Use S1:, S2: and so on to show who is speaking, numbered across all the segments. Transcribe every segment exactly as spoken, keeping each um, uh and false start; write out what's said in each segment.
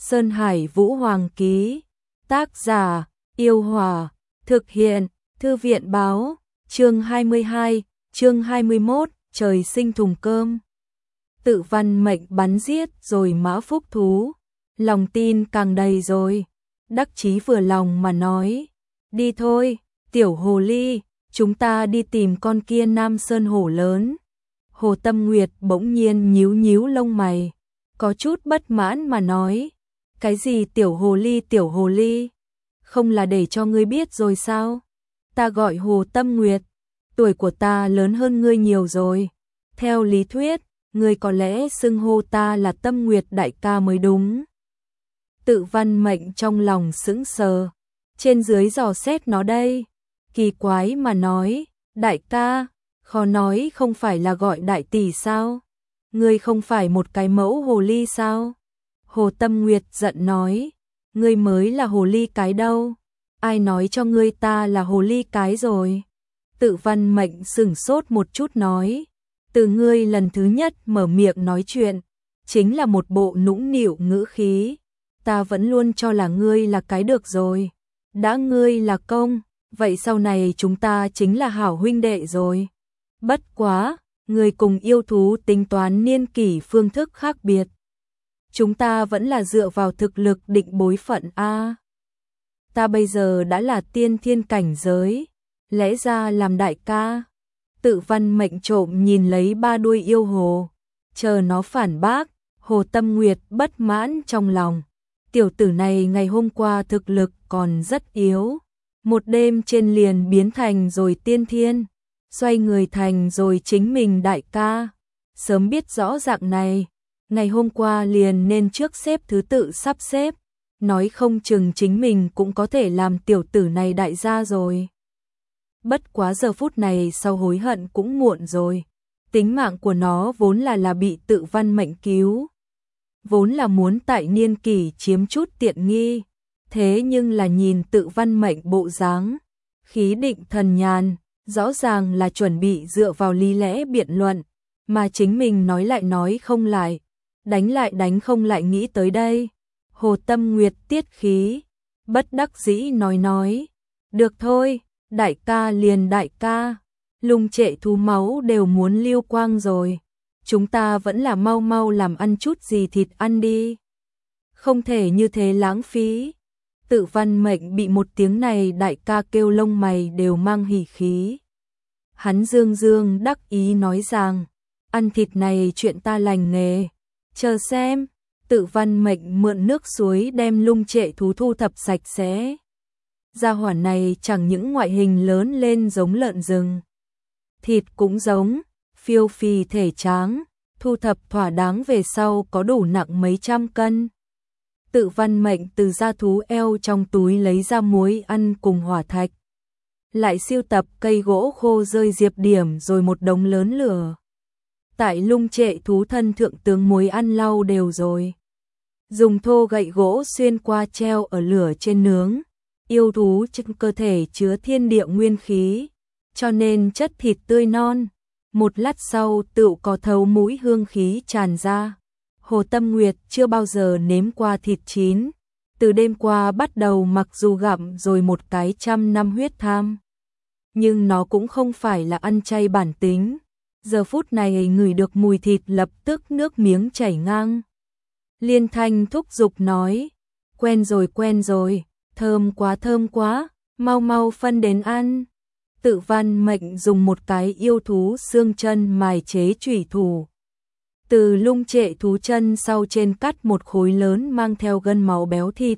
S1: Sơn Hải Vũ Hoàng ký. Tác giả, Yêu Hòa. Thực hiện, Thư viện báo. Chương hai mươi hai, chương hai mươi mốt, trời sinh thùng cơm. Tự văn mệnh bắn giết rồi mã phúc thú. Lòng tin càng đầy rồi. Đắc chí vừa lòng mà nói. Đi thôi, tiểu hồ ly, chúng ta đi tìm con kia Nam Sơn hổ lớn. Hồ Tâm Nguyệt bỗng nhiên nhíu nhíu lông mày, có chút bất mãn mà nói. Cái gì tiểu hồ ly tiểu hồ ly? Không là để cho ngươi biết rồi sao? Ta gọi Hồ Tâm Nguyệt, tuổi của ta lớn hơn ngươi nhiều rồi. Theo lý thuyết, ngươi có lẽ xưng hô ta là Tâm Nguyệt đại ca mới đúng. Tự văn mệnh trong lòng sững sờ, trên dưới dò xét nó đây. Kỳ quái mà nói, đại ca, khó nói không phải là gọi đại tỷ sao? Ngươi không phải một cái mẫu hồ ly sao? Hồ Tâm Nguyệt giận nói, ngươi mới là hồ ly cái đâu, ai nói cho ngươi ta là hồ ly cái rồi? Tự văn mệnh sửng sốt một chút nói, từ ngươi lần thứ nhất mở miệng nói chuyện, chính là một bộ nũng nịu ngữ khí, ta vẫn luôn cho là ngươi là cái được rồi, đã ngươi là công, vậy sau này chúng ta chính là hảo huynh đệ rồi. Bất quá, ngươi cùng yêu thú tính toán niên kỷ phương thức khác biệt. Chúng ta vẫn là dựa vào thực lực định bối phận a. Ta bây giờ đã là tiên thiên cảnh giới, lẽ ra làm đại ca. Tự văn mệnh trộm nhìn lấy ba đuôi yêu hồ, chờ nó phản bác. Hồ Tâm Nguyệt bất mãn trong lòng. Tiểu tử này ngày hôm qua thực lực còn rất yếu, một đêm trên liền biến thành rồi tiên thiên, xoay người thành rồi chính mình đại ca. Sớm biết rõ dạng này, ngày hôm qua liền nên trước xếp thứ tự sắp xếp, nói không chừng chính mình cũng có thể làm tiểu tử này đại gia rồi. Bất quá giờ phút này sau hối hận cũng muộn rồi, tính mạng của nó vốn là là bị tự văn mệnh cứu, vốn là muốn tại niên kỷ chiếm chút tiện nghi, thế nhưng là nhìn tự văn mệnh bộ dáng, khí định thần nhàn, rõ ràng là chuẩn bị dựa vào lý lẽ biện luận, mà chính mình nói lại nói không lại, đánh lại đánh không lại nghĩ tới đây. Hồ Tâm Nguyệt tiết khí, bất đắc dĩ nói nói, được thôi, đại ca liền đại ca, lung trệ thú máu đều muốn lưu quang rồi, chúng ta vẫn là mau mau làm ăn chút gì thịt ăn đi, không thể như thế lãng phí. Tự văn mệnh bị một tiếng này đại ca kêu lông mày đều mang hỉ khí. Hắn dương dương đắc ý nói rằng, ăn thịt này chuyện ta lành nghề, chờ xem. Tự văn mệnh mượn nước suối đem lung trệ thú thu thập sạch sẽ. Gia hỏa này chẳng những ngoại hình lớn lên giống lợn rừng, thịt cũng giống, phiêu phì thể tráng, thu thập thỏa đáng về sau có đủ nặng mấy trăm cân. Tự văn mệnh từ da thú eo trong túi lấy ra muối ăn cùng hỏa thạch, lại siêu tập cây gỗ khô rơi diệp điểm rồi một đống lớn lửa. Tại lung trệ thú thân thượng tướng muối ăn lau đều rồi, dùng thô gậy gỗ xuyên qua treo ở lửa trên nướng. Yêu thú trong cơ thể chứa thiên địa nguyên khí, cho nên chất thịt tươi non, một lát sau tựu có thấu mũi hương khí tràn ra. Hồ Tâm Nguyệt chưa bao giờ nếm qua thịt chín, từ đêm qua bắt đầu mặc dù gặm rồi một cái trăm năm huyết tham, nhưng nó cũng không phải là ăn chay bản tính. Giờ phút này ngửi được mùi thịt lập tức nước miếng chảy ngang. Liên Thanh thúc giục nói, quen rồi quen rồi, thơm quá thơm quá, mau mau phân đến ăn. Tự văn mệnh dùng một cái yêu thú xương chân mài chế chủy thủ, từ lung trệ thú chân sau trên cắt một khối lớn mang theo gân máu béo thịt,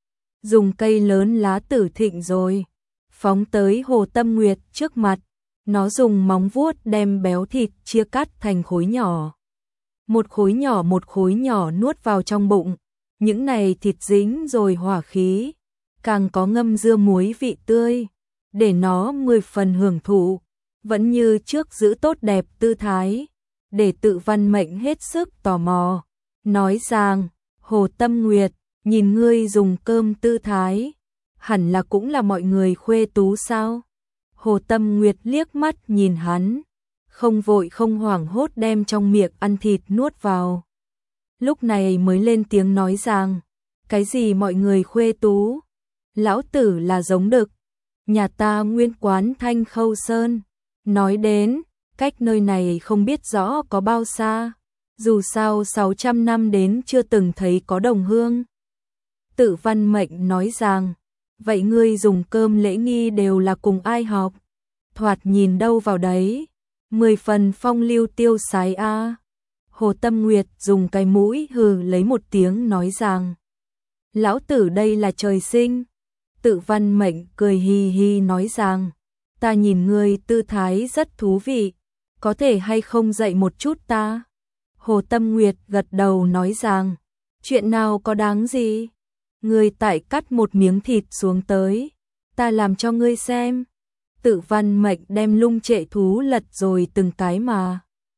S1: dùng cây lớn lá tử thịnh rồi phóng tới Hồ Tâm Nguyệt trước mặt. Nó dùng móng vuốt đem béo thịt chia cắt thành khối nhỏ, một khối nhỏ một khối nhỏ nuốt vào trong bụng. Những này thịt dính rồi hỏa khí, càng có ngâm dưa muối vị tươi, để nó mười phần hưởng thụ, vẫn như trước giữ tốt đẹp tư thái, để tự văn mệnh hết sức tò mò, nói rằng, Hồ Tâm Nguyệt, nhìn ngươi dùng cơm tư thái, hẳn là cũng là mọi người khuê tú sao? Hồ Tâm Nguyệt liếc mắt nhìn hắn, không vội không hoảng hốt đem trong miệng ăn thịt nuốt vào. Lúc này mới lên tiếng nói rằng, Cái gì mọi người khuê tú? Lão tử là giống đực. Nhà ta nguyên quán Thanh Khâu Sơn. Nói đến, cách nơi này không biết rõ có bao xa. Dù sao sáu trăm năm đến chưa từng thấy có đồng hương. Tự Văn Mệnh nói rằng, vậy ngươi dùng cơm lễ nghi đều là cùng ai học? Thoạt nhìn đâu vào đấy, mười phần phong lưu tiêu sái a. Hồ Tâm Nguyệt dùng cái mũi hừ lấy một tiếng nói rằng, lão tử đây là trời sinh. Tự Văn Mệnh cười hi hi nói rằng, ta nhìn ngươi tư thái rất thú vị, có thể hay không dạy một chút ta? Hồ Tâm Nguyệt gật đầu nói rằng, chuyện nào có đáng gì? Ngươi tại cắt một miếng thịt xuống tới, ta làm cho ngươi xem. Tự Văn Mệnh đem lung trệ thú lật rồi từng cái mà.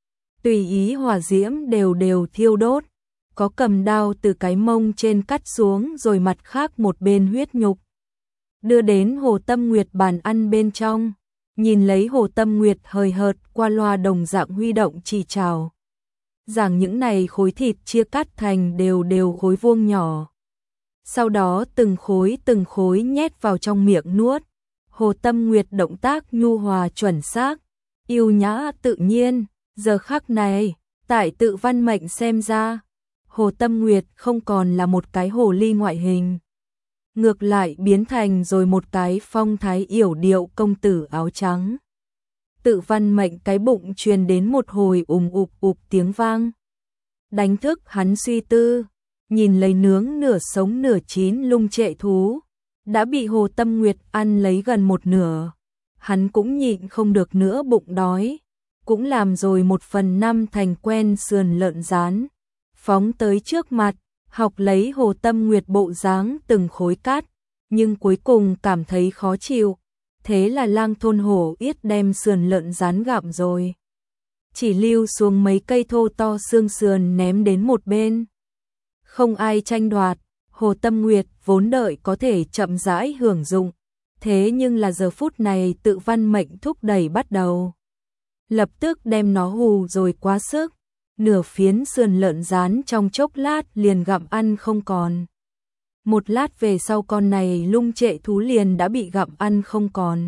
S1: Tùy ý hỏa diễm đều đều thiêu đốt, có cầm đao từ cái mông trên cắt xuống rồi mặt khác một bên huyết nhục. Đưa đến Hồ Tâm Nguyệt bàn ăn bên trong, nhìn lấy Hồ Tâm Nguyệt hời hợt qua loa đồng dạng huy động chỉ trào. Giảng những này khối thịt chia cắt thành đều đều khối vuông nhỏ. Sau đó từng khối từng khối nhét vào trong miệng nuốt. Hồ Tâm Nguyệt động tác nhu hòa chuẩn xác, yêu nhã tự nhiên. Giờ khắc này, tại Tự Văn Mệnh xem ra, Hồ Tâm Nguyệt không còn là một cái hồ ly ngoại hình. Ngược lại biến thành rồi một cái phong thái yểu điệu công tử áo trắng. Tự Văn Mệnh cái bụng truyền đến một hồi ùng ục ục tiếng vang. Đánh thức hắn suy tư, nhìn lấy nướng nửa sống nửa chín lung trệ thú, đã bị Hồ Tâm Nguyệt ăn lấy gần một nửa. Hắn cũng nhịn không được nữa bụng đói, cũng làm rồi một phần năm thành quen sườn lợn rán, phóng tới trước mặt, học lấy Hồ Tâm Nguyệt bộ dáng từng khối cát, nhưng cuối cùng cảm thấy khó chịu, thế là lang thôn hổ yết đem sườn lợn rán gặm rồi. Chỉ lưu xuống mấy cây thô to xương sườn ném đến một bên. Không ai tranh đoạt, Hồ Tâm Nguyệt vốn đợi có thể chậm rãi hưởng dụng, thế nhưng là giờ phút này Tự Văn Mệnh thúc đẩy bắt đầu. Lập tức đem nó hù rồi quá sức, nửa phiến sườn lợn rán trong chốc lát liền gặm ăn không còn. Một lát về sau con này lung trệ thú liền đã bị gặm ăn không còn.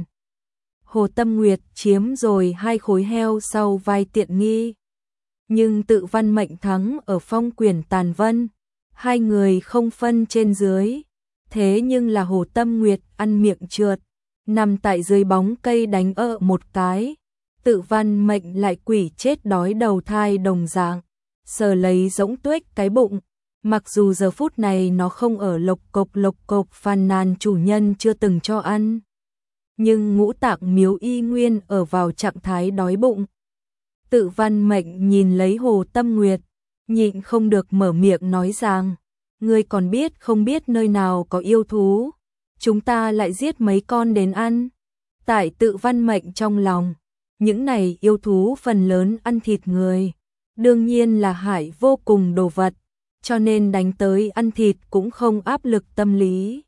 S1: Hồ Tâm Nguyệt chiếm rồi hai khối heo sau vai tiện nghi. Nhưng Tự Văn Mệnh thắng ở phong quyền tàn vân, hai người không phân trên dưới. Thế nhưng là Hồ Tâm Nguyệt ăn miệng trượt, nằm tại dưới bóng cây đánh ợ một cái. Tự Văn Mệnh lại quỷ chết đói đầu thai đồng dạng, sờ lấy rỗng tuếch cái bụng. Mặc dù giờ phút này nó không ở lộc cộc lộc cộc phàn nàn chủ nhân chưa từng cho ăn, nhưng ngũ tạng miếu y nguyên ở vào trạng thái đói bụng. Tự Văn Mệnh nhìn lấy Hồ Tâm Nguyệt, nhịn không được mở miệng nói rằng, ngươi còn biết không biết nơi nào có yêu thú, chúng ta lại giết mấy con đến ăn. Tại Tự Văn Mệnh trong lòng, những này yêu thú phần lớn ăn thịt người, đương nhiên là hại vô cùng đồ vật, cho nên đánh tới ăn thịt cũng không áp lực tâm lý.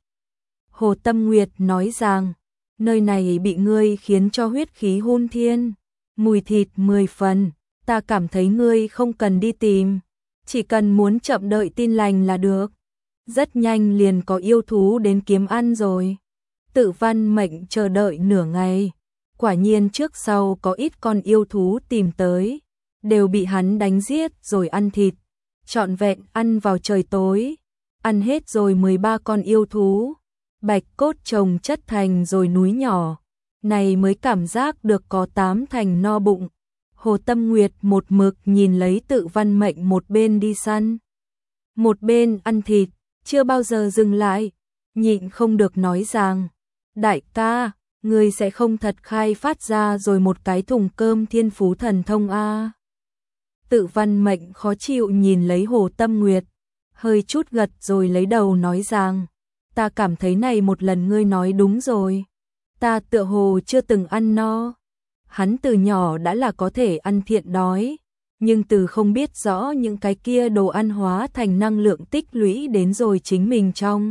S1: Hồ Tâm Nguyệt nói rằng, nơi này bị ngươi khiến cho huyết khí hun thiên, mùi thịt mười phần, ta cảm thấy ngươi không cần đi tìm, chỉ cần muốn chậm đợi tin lành là được. Rất nhanh liền có yêu thú đến kiếm ăn rồi. Tự Văn Mệnh chờ đợi nửa ngày, quả nhiên trước sau có ít con yêu thú tìm tới, đều bị hắn đánh giết rồi ăn thịt, trọn vẹn ăn vào trời tối. Ăn hết rồi mười ba con yêu thú, bạch cốt chồng chất thành rồi núi nhỏ, này mới cảm giác được có tám thành no bụng. Hồ Tâm Nguyệt một mực nhìn lấy Tự Văn Mệnh một bên đi săn, một bên ăn thịt, chưa bao giờ dừng lại, nhịn không được nói rằng, đại ca, ngươi sẽ không thật khai phát ra rồi một cái thùng cơm thiên phú thần thông a? Tự Văn Mệnh khó chịu nhìn lấy Hồ Tâm Nguyệt, hơi chút gật rồi lấy đầu nói rằng, ta cảm thấy này một lần ngươi nói đúng rồi, ta tựa hồ chưa từng ăn no. Hắn từ nhỏ đã là có thể ăn thiện đói, nhưng từ không biết rõ những cái kia đồ ăn hóa thành năng lượng tích lũy đến rồi chính mình trong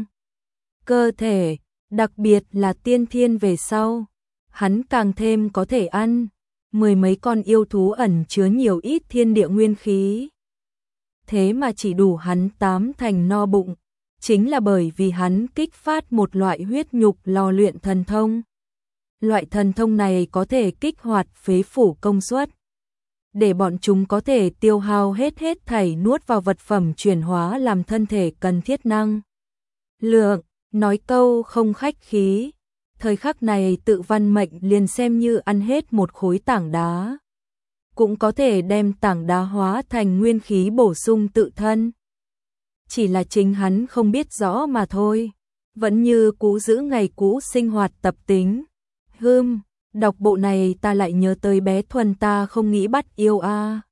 S1: cơ thể, đặc biệt là tiên thiên về sau, hắn càng thêm có thể ăn. Mười mấy con yêu thú ẩn chứa nhiều ít thiên địa nguyên khí, thế mà chỉ đủ hắn tám thành no bụng. chính là bởi vì hắn kích phát một loại huyết nhục lò luyện thần thông. Loại thần thông này có thể kích hoạt phế phủ công suất, để bọn chúng có thể tiêu hao hết hết thảy nuốt vào vật phẩm chuyển hóa làm thân thể cần thiết năng lượng. Nói câu không khách khí, thời khắc này Tự Văn Mệnh liền xem như ăn hết một khối tảng đá, cũng có thể đem tảng đá hóa thành nguyên khí bổ sung tự thân. Chỉ là chính hắn không biết rõ mà thôi, vẫn như cũ giữ ngày cũ sinh hoạt tập tính. Hừm, đọc bộ này ta lại nhớ tới bé Thuần ta không nghĩ bắt yêu a. À.